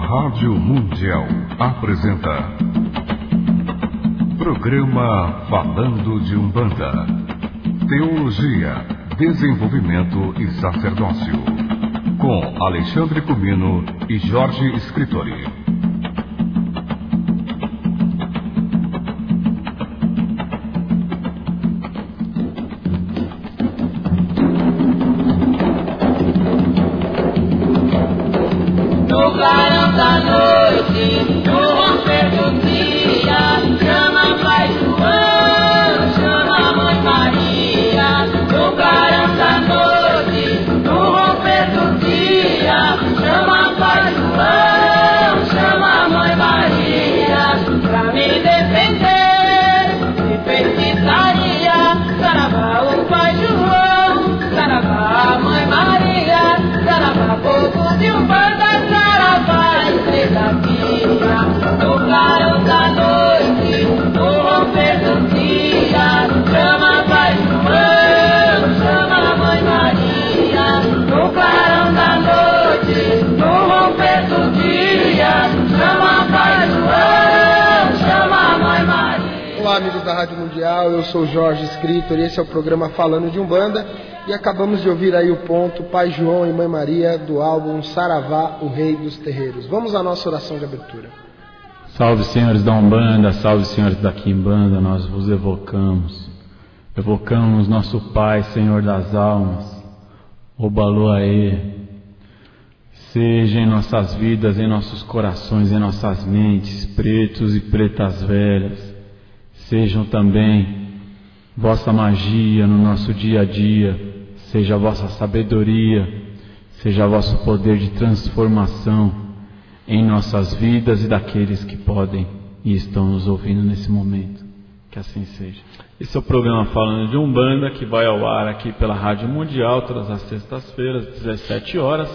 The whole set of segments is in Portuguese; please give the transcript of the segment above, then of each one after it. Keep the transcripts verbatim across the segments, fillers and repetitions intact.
Rádio Mundial apresenta Programa Falando de Umbanda, Teologia, Desenvolvimento e Sacerdócio, com Alexandre Comino e Jorge Scritori. Amigos da Rádio Mundial, eu sou Jorge Scritor e esse é o programa Falando de Umbanda, e acabamos de ouvir aí o ponto Pai João e Mãe Maria do álbum Saravá, o Rei dos Terreiros. Vamos à nossa oração de abertura. Salve, senhores da Umbanda, salve, senhores da Quimbanda, nós vos evocamos. Evocamos nosso Pai, Senhor das almas, Obaloaê. Seja em nossas vidas, em nossos corações, em nossas mentes, pretos e pretas velhas, sejam também vossa magia no nosso dia a dia, seja a vossa sabedoria, seja vosso poder de transformação em nossas vidas e daqueles que podem e estão nos ouvindo nesse momento. Que assim seja. Esse é o programa Falando de Umbanda, que vai ao ar aqui pela Rádio Mundial todas as sextas-feiras, às dezessete horas.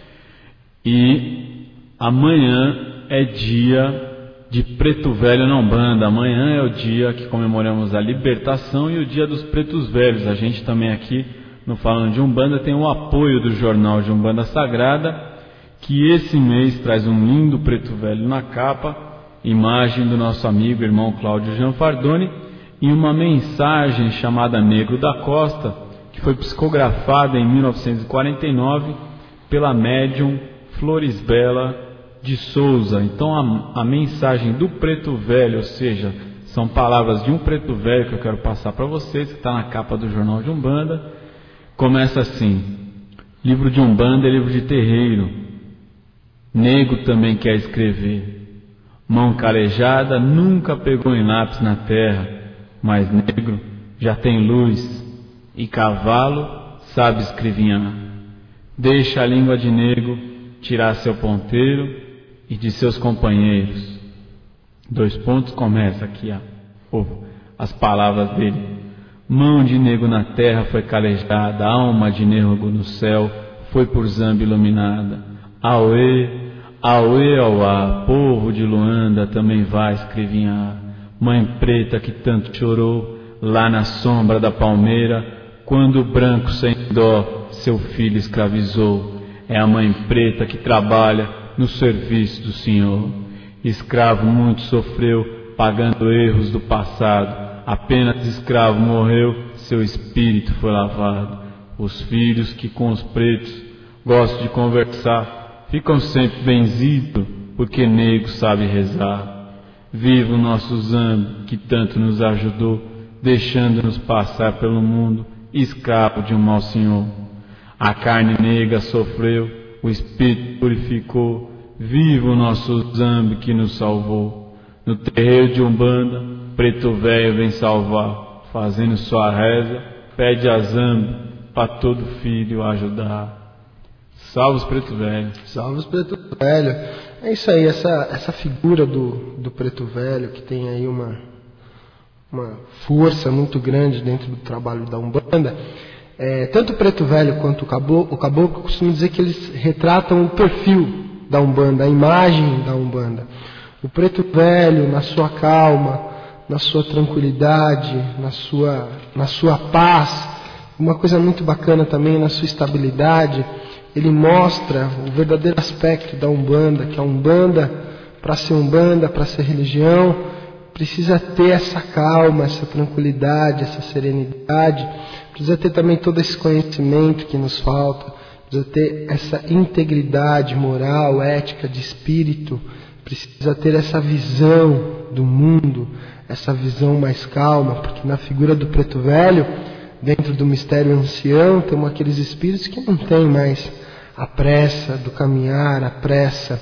E amanhã é dia de Preto Velho na Umbanda. Amanhã é o dia que comemoramos a libertação e o dia dos pretos velhos. A gente também aqui no Falando de Umbanda tem o apoio do Jornal de Umbanda Sagrada, que esse mês traz um lindo preto velho na capa, imagem do nosso amigo irmão Cláudio Gianfardoni, e uma mensagem chamada Negro da Costa, que foi psicografada em mil novecentos e quarenta e nove pela médium Florisbela de Souza. Então a, a mensagem do preto velho, ou seja, são palavras de um preto velho que eu quero passar para vocês, que está na capa do Jornal de Umbanda. Começa assim: livro de Umbanda é livro de terreiro, nego também quer escrever, mão calejada nunca pegou em lápis na terra, mas negro já tem luz e cavalo sabe escrevinhar. Deixa a língua de nego tirar seu ponteiro e de seus companheiros. Dois pontos, começa aqui a, as palavras dele. Mão de nego na terra foi calejada, alma de nego no céu foi por Zambi iluminada. Auê, auê, auá, povo de Luanda também vai escrevinhar. Mãe preta que tanto chorou lá na sombra da palmeira, quando o branco sem dó seu filho escravizou. É a mãe preta que trabalha no serviço do Senhor. Escravo muito sofreu, pagando erros do passado. Apenas escravo morreu, seu espírito foi lavado. Os filhos que com os pretos gostam de conversar ficam sempre benzidos, porque nego sabe rezar. Viva o nosso Zambi, que tanto nos ajudou, deixando-nos passar pelo mundo, escravo de um mau senhor. A carne negra sofreu, o espírito purificou. Viva o nosso Zambi que nos salvou. No terreiro de Umbanda, preto velho vem salvar. Fazendo sua reza, pede a Zambi para todo filho ajudar. Salve os preto velho. Salve os preto velho. É isso aí, essa, essa figura do, do preto velho que tem aí uma, uma força muito grande dentro do trabalho da Umbanda. É, tanto o preto velho quanto o caboclo, o caboclo, eu costumo dizer que eles retratam o perfil da Umbanda, a imagem da Umbanda. O preto velho, na sua calma, na sua tranquilidade, na sua, na sua paz, uma coisa muito bacana também, na sua estabilidade, ele mostra o verdadeiro aspecto da Umbanda, que a Umbanda, para ser Umbanda, para ser religião, precisa ter essa calma, essa tranquilidade, essa serenidade, precisa ter também todo esse conhecimento que nos falta, precisa ter essa integridade moral, ética, de espírito, precisa ter essa visão do mundo, essa visão mais calma, porque na figura do Preto Velho, dentro do mistério ancião, temos aqueles espíritos que não têm mais a pressa do caminhar, a pressa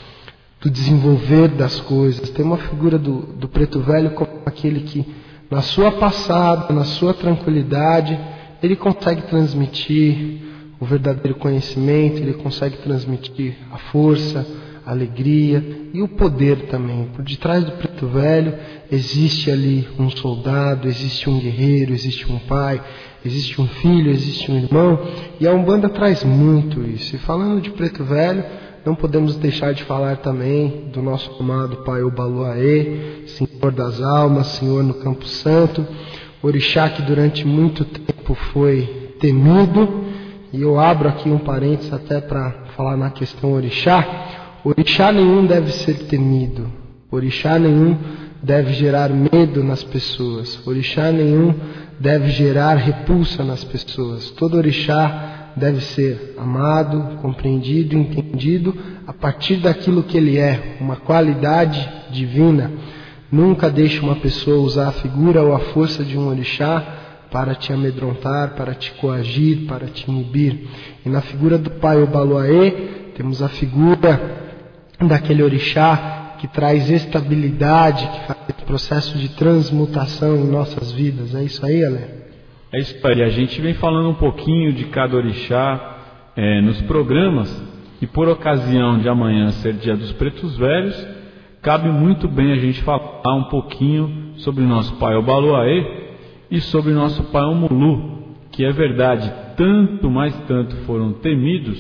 do desenvolver das coisas. Tem uma figura do, do Preto Velho como aquele que, na sua passada, na sua tranquilidade, ele consegue transmitir o verdadeiro conhecimento, ele consegue transmitir a força, a alegria e o poder também. Por detrás do Preto Velho existe ali um soldado, existe um guerreiro, existe um pai, existe um filho, existe um irmão, e a Umbanda traz muito isso. E falando de Preto Velho, não podemos deixar de falar também do nosso amado Pai Obaloaê, Senhor das Almas, Senhor no Campo Santo, orixá que durante muito tempo foi temido. E eu abro aqui um parênteses até para falar na questão orixá. Orixá nenhum deve ser temido, orixá nenhum deve gerar medo nas pessoas, orixá nenhum deve gerar repulsa nas pessoas. Todo orixá deve ser amado, compreendido, entendido a partir daquilo que ele é, uma qualidade divina. Nunca deixe uma pessoa usar a figura ou a força de um orixá para te amedrontar, para te coagir, para te inibir. E na figura do Pai Obaloaê, temos a figura daquele orixá que traz estabilidade, que faz esse processo de transmutação em nossas vidas. É isso aí, Ale? É isso aí. A gente vem falando um pouquinho de cada orixá é, nos programas, e por ocasião de amanhã ser dia dos Pretos Velhos, cabe muito bem a gente falar um pouquinho sobre o nosso Pai Obaloaê e sobre o nosso Pai Omulu, que é verdade, tanto, mais tanto foram temidos,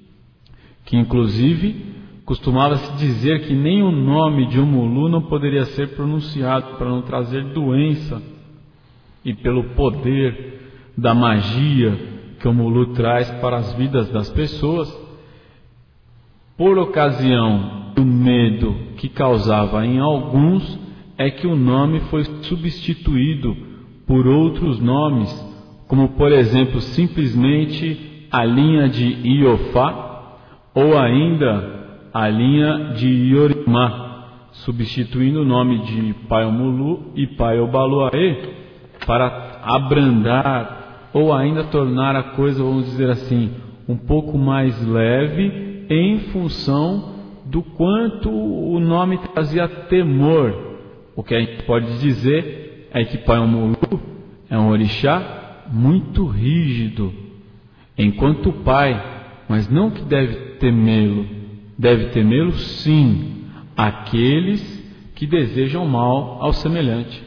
que inclusive costumava-se dizer que nem o nome de Omulu não poderia ser pronunciado para não trazer doença, e pelo poder da magia que Omulu traz para as vidas das pessoas, por ocasião do medo que causava em alguns, é que o nome foi substituído por outros nomes, como por exemplo simplesmente a linha de Iofá, ou ainda a linha de Iorimá, substituindo o nome de Pai Omulu e Pai Obaloaê, para abrandar ou ainda tornar a coisa, vamos dizer assim, um pouco mais leve, em função do quanto o nome trazia temor. O que a gente pode dizer é que Pai Omulu é um orixá muito rígido, enquanto pai, mas não que deve temê-lo. Deve temê-lo sim aqueles que desejam mal ao semelhante.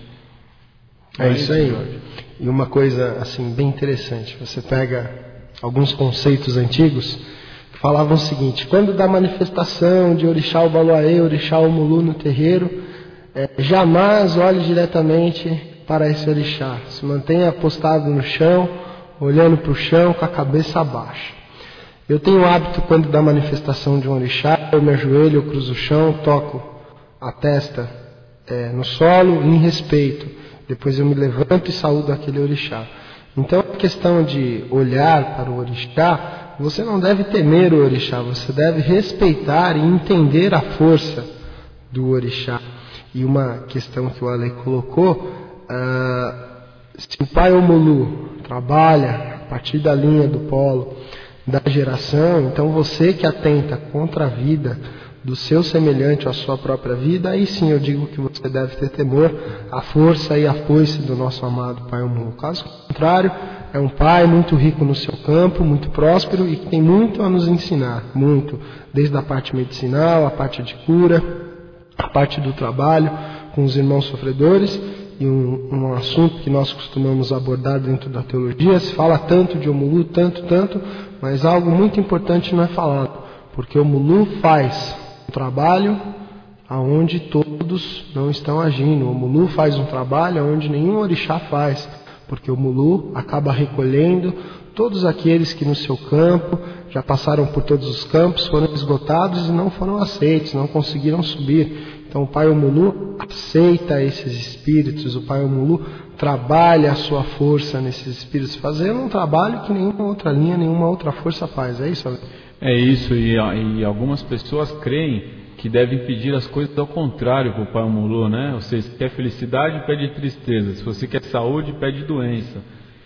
É isso aí. E uma coisa assim bem interessante, você pega alguns conceitos antigos que falavam o seguinte: quando dá manifestação de orixá Obaloaê, orixá Omulu no terreiro, é, jamais olhe diretamente para esse orixá, se mantenha postado no chão, olhando para o chão com a cabeça abaixo. Eu tenho o hábito, quando dá manifestação de um orixá, eu me ajoelho, eu cruzo o chão, toco a testa é, no solo em respeito. Depois eu me levanto e saúdo aquele orixá. Então, a questão de olhar para o orixá, você não deve temer o orixá, você deve respeitar e entender a força do orixá. E uma questão que o Ale colocou, uh, se o Pai Omulu trabalha a partir da linha do polo da geração, então você que atenta contra a vida do seu semelhante ou a sua própria vida, aí sim eu digo que você deve ter temor à força e à foice do nosso amado Pai Omulu. Caso contrário, é um pai muito rico no seu campo, muito próspero e que tem muito a nos ensinar, muito, desde a parte medicinal, a parte de cura, a parte do trabalho com os irmãos sofredores. E um, um assunto que nós costumamos abordar dentro da teologia, se fala tanto de Omulu, tanto, tanto, mas algo muito importante não é falado, porque Omulu faz um trabalho aonde todos não estão agindo. Omulu faz um trabalho aonde nenhum orixá faz, porque Omulu acaba recolhendo todos aqueles que no seu campo já passaram por todos os campos, foram esgotados e não foram aceitos, não conseguiram subir. Então o Pai Omulu aceita esses espíritos, o Pai Omulu trabalha a sua força nesses espíritos, fazendo um trabalho que nenhuma outra linha, nenhuma outra força faz. É isso, Ale? É isso, e, e algumas pessoas creem que devem pedir as coisas ao contrário para o Pai Omulu, né? Ou seja, se quer felicidade, pede tristeza. Se você quer saúde, pede doença.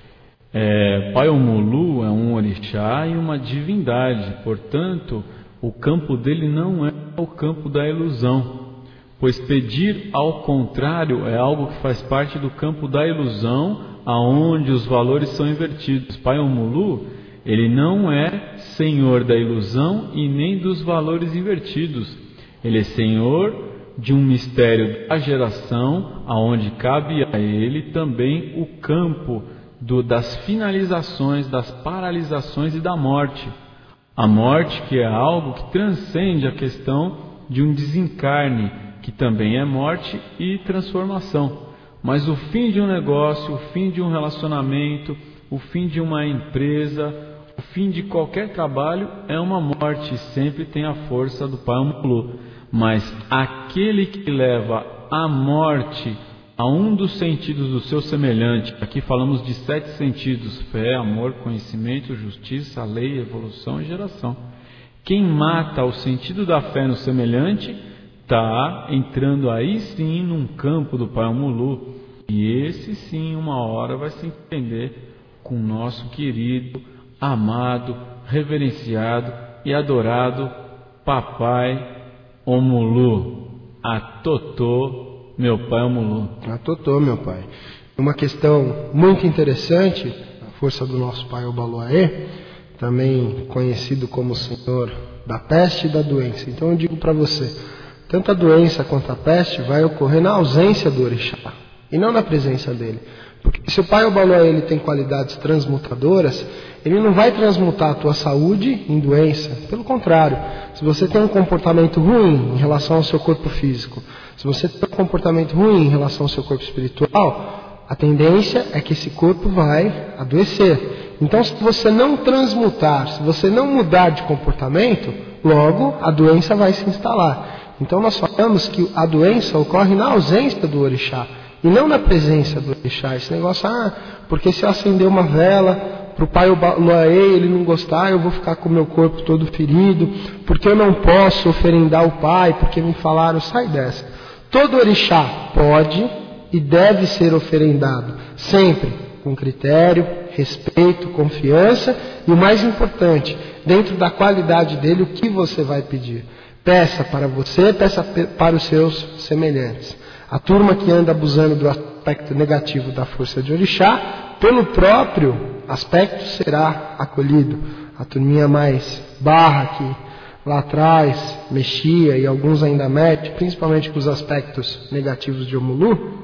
É, Pai Omulu é um orixá e uma divindade, portanto, o campo dele não é o campo da ilusão, pois pedir ao contrário é algo que faz parte do campo da ilusão, aonde os valores são invertidos. Pai Omulu, ele não é senhor da ilusão e nem dos valores invertidos. Ele é senhor de um mistério da geração, aonde cabe a ele também o campo do, das finalizações, das paralisações e da morte. A morte, que é algo que transcende a questão de um desencarne, que também é morte e transformação. Mas o fim de um negócio, o fim de um relacionamento, o fim de uma empresa, o fim de qualquer trabalho é uma morte, sempre tem a força do Pai Omulu. Mas aquele que leva a morte a um dos sentidos do seu semelhante, aqui falamos de sete sentidos: fé, amor, conhecimento, justiça, lei, evolução e geração. Quem mata o sentido da fé no semelhante está entrando aí sim num campo do Pai Omulu, e esse sim uma hora vai se entender com o nosso querido, amado, reverenciado e adorado Papai Omulu. Atotô, meu Pai Omulu. Atotô, meu Pai. Uma questão muito interessante, a força do nosso Pai Obaloaê, também conhecido como Senhor da peste e da doença. Então eu digo para você, tanto a doença quanto a peste vai ocorrer na ausência do orixá e não na presença dele. Porque se o Pai Obaloaê ele tem qualidades transmutadoras, ele não vai transmutar a tua saúde em doença. Pelo contrário, se você tem um comportamento ruim em relação ao seu corpo físico, se você tem um comportamento ruim em relação ao seu corpo espiritual, a tendência é que esse corpo vai adoecer. Então, se você não transmutar, se você não mudar de comportamento, logo a doença vai se instalar. Então, nós falamos que a doença ocorre na ausência do orixá e não na presença do orixá. Esse negócio, ah, porque se eu acender uma vela para o Pai Obaloaê ele não gostar, eu vou ficar com o meu corpo todo ferido, porque eu não posso oferendar o Pai, porque me falaram, sai dessa. Todo orixá pode e deve ser oferendado, sempre com critério, respeito, confiança e o mais importante, dentro da qualidade dele, o que você vai pedir. Peça para você, peça para os seus semelhantes. A turma que anda abusando do aspecto negativo da força de orixá, pelo próprio aspecto será acolhido. A turminha mais barra que lá atrás mexia e alguns ainda metem, principalmente com os aspectos negativos de Omulu.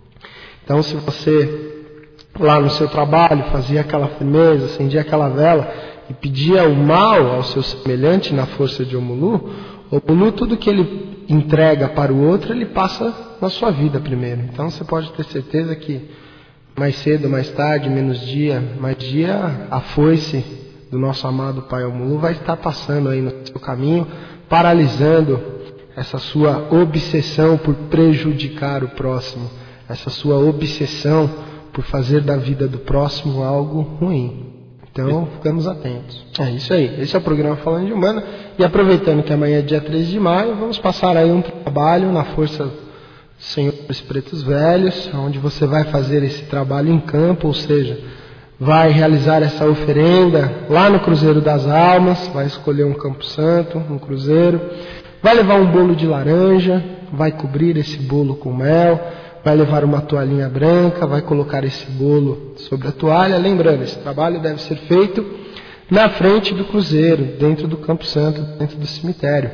Então, se você lá no seu trabalho fazia aquela firmeza, acendia aquela vela e pedia o mal ao seu semelhante na força de Omulu, Omulu, tudo que ele entrega para o outro, ele passa na sua vida primeiro. Então, você pode ter certeza que mais cedo, mais tarde, menos dia, mais dia, a foice do nosso amado Pai Omulu vai estar passando aí no seu caminho, paralisando essa sua obsessão por prejudicar o próximo, essa sua obsessão por fazer da vida do próximo algo ruim. Então, ficamos atentos. É isso aí. Esse é o programa Falando de Umbanda. E aproveitando que amanhã é dia treze de maio, vamos passar aí um trabalho na força dos Senhores Pretos Velhos, onde você vai fazer esse trabalho em campo, ou seja, vai realizar essa oferenda lá no Cruzeiro das Almas, vai escolher um campo santo, um cruzeiro, vai levar um bolo de laranja, vai cobrir esse bolo com mel, vai levar uma toalhinha branca, vai colocar esse bolo sobre a toalha. Lembrando, esse trabalho deve ser feito na frente do cruzeiro, dentro do campo santo, dentro do cemitério.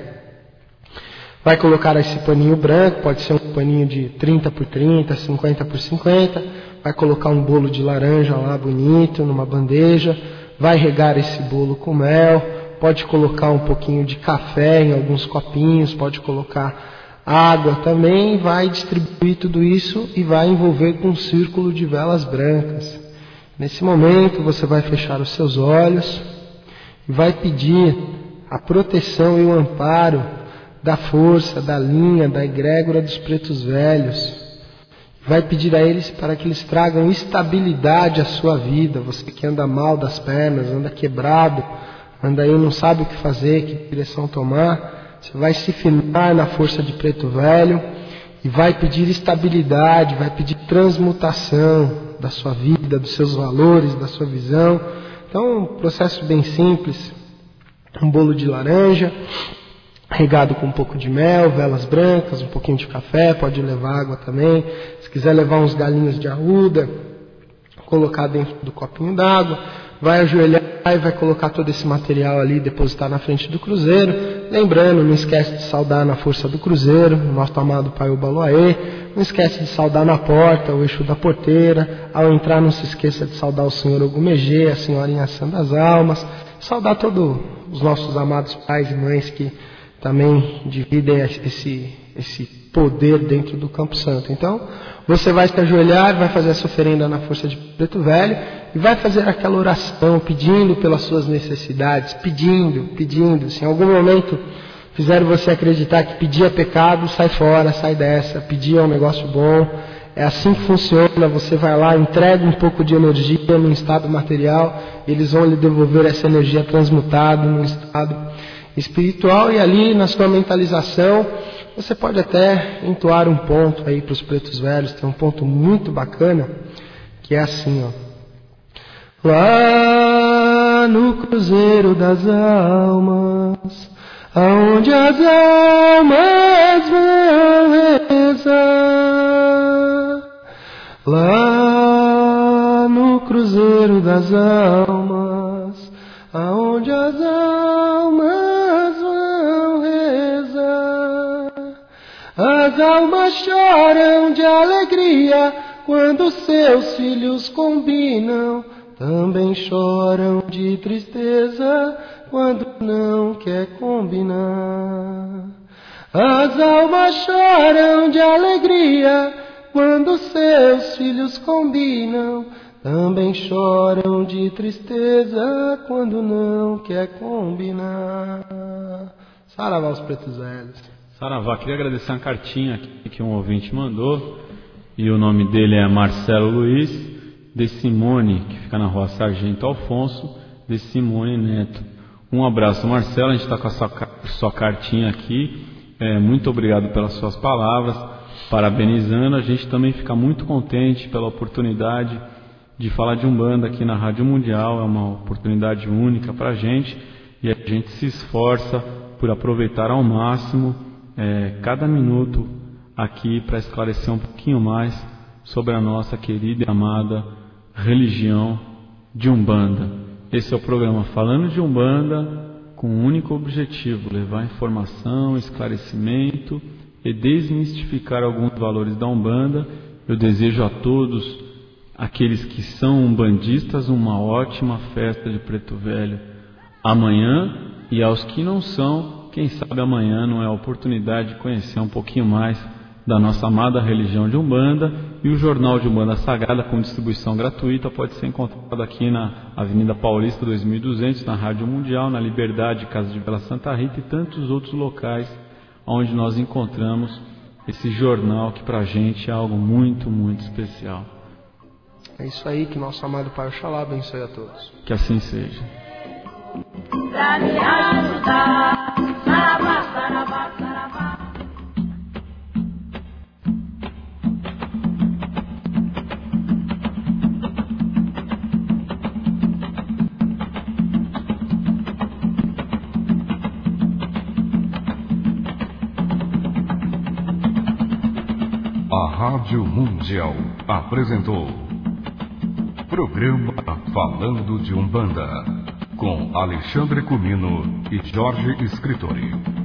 Vai colocar esse paninho branco, pode ser um paninho de trinta por trinta, cinquenta por cinquenta, vai colocar um bolo de laranja lá bonito, numa bandeja, vai regar esse bolo com mel, pode colocar um pouquinho de café em alguns copinhos, pode colocar água também, vai distribuir tudo isso e vai envolver com um círculo de velas brancas. Nesse momento você vai fechar os seus olhos e vai pedir a proteção e o amparo da força, da linha, da egrégora dos pretos velhos. Vai pedir a eles para que eles tragam estabilidade à sua vida. Você que anda mal das pernas, anda quebrado, anda aí não sabe o que fazer, que direção tomar, você vai se firmar na força de preto velho e vai pedir estabilidade, vai pedir transmutação da sua vida, dos seus valores, da sua visão. Então, um processo bem simples, um bolo de laranja, regado com um pouco de mel, velas brancas, um pouquinho de café, pode levar água também. Se quiser levar uns galinhos de arruda, colocar dentro do copinho d'água, vai ajoelhar e vai colocar todo esse material ali, depositar na frente do cruzeiro. Lembrando, não esquece de saudar na força do cruzeiro, o nosso amado Pai Obaloaê. Não esquece de saudar na porta, o Exu da porteira. Ao entrar, não se esqueça de saudar o Senhor Ogumegê, a Senhorinha Sã das Almas. Saudar todos os nossos amados pais e mães que também dividem esse, esse poder dentro do Campo Santo. Então, você vai se ajoelhar, vai fazer essa oferenda na força de preto velho e vai fazer aquela oração pedindo pelas suas necessidades, pedindo, pedindo. Se em algum momento fizeram você acreditar que pedir é pecado, sai fora, sai dessa. Pedir é um negócio bom. É assim que funciona. Você vai lá, entrega um pouco de energia no estado material, e eles vão lhe devolver essa energia transmutada no estado espiritual, e ali na sua mentalização você pode até entoar um ponto aí para os pretos velhos. Tem um ponto muito bacana que é assim, ó: lá no cruzeiro das almas, aonde as almas vão rezar, lá no cruzeiro das almas, aonde as almas as almas choram de alegria quando seus filhos combinam, também choram de tristeza quando não quer combinar. As almas choram de alegria quando seus filhos combinam, também choram de tristeza quando não quer combinar. Saravá os pretos velhos. Saravá, queria agradecer uma cartinha aqui que um ouvinte mandou, e o nome dele é Marcelo Luiz, de Simone, que fica na rua Sargento Alfonso, de Simone Neto. Um abraço, Marcelo, a gente está com a sua, sua cartinha aqui, é, muito obrigado pelas suas palavras, parabenizando. A gente também fica muito contente pela oportunidade de falar de Umbanda aqui na Rádio Mundial, é uma oportunidade única para a gente, e a gente se esforça por aproveitar ao máximo É, cada minuto aqui para esclarecer um pouquinho mais sobre a nossa querida e amada religião de Umbanda. Esse é o programa Falando de Umbanda, com um único objetivo: levar informação, esclarecimento e desmistificar alguns valores da Umbanda. Eu desejo a todos aqueles que são umbandistas uma ótima festa de Preto Velho amanhã, e aos que não são, quem sabe amanhã não é a oportunidade de conhecer um pouquinho mais da nossa amada religião de Umbanda. E o Jornal de Umbanda Sagrada, com distribuição gratuita, pode ser encontrado aqui na Avenida Paulista dois mil e duzentos, na Rádio Mundial, na Liberdade, Casa de Vila Santa Rita e tantos outros locais onde nós encontramos esse jornal que pra gente é algo muito, muito especial. É isso aí, que nosso amado Pai Oxalá abençoe a todos. Que assim seja. Pra me ajudar, saravá, saravá, saravá. A Rádio Mundial apresentou Programa Falando de Umbanda, com Alexandre Comino e Jorge Scritori.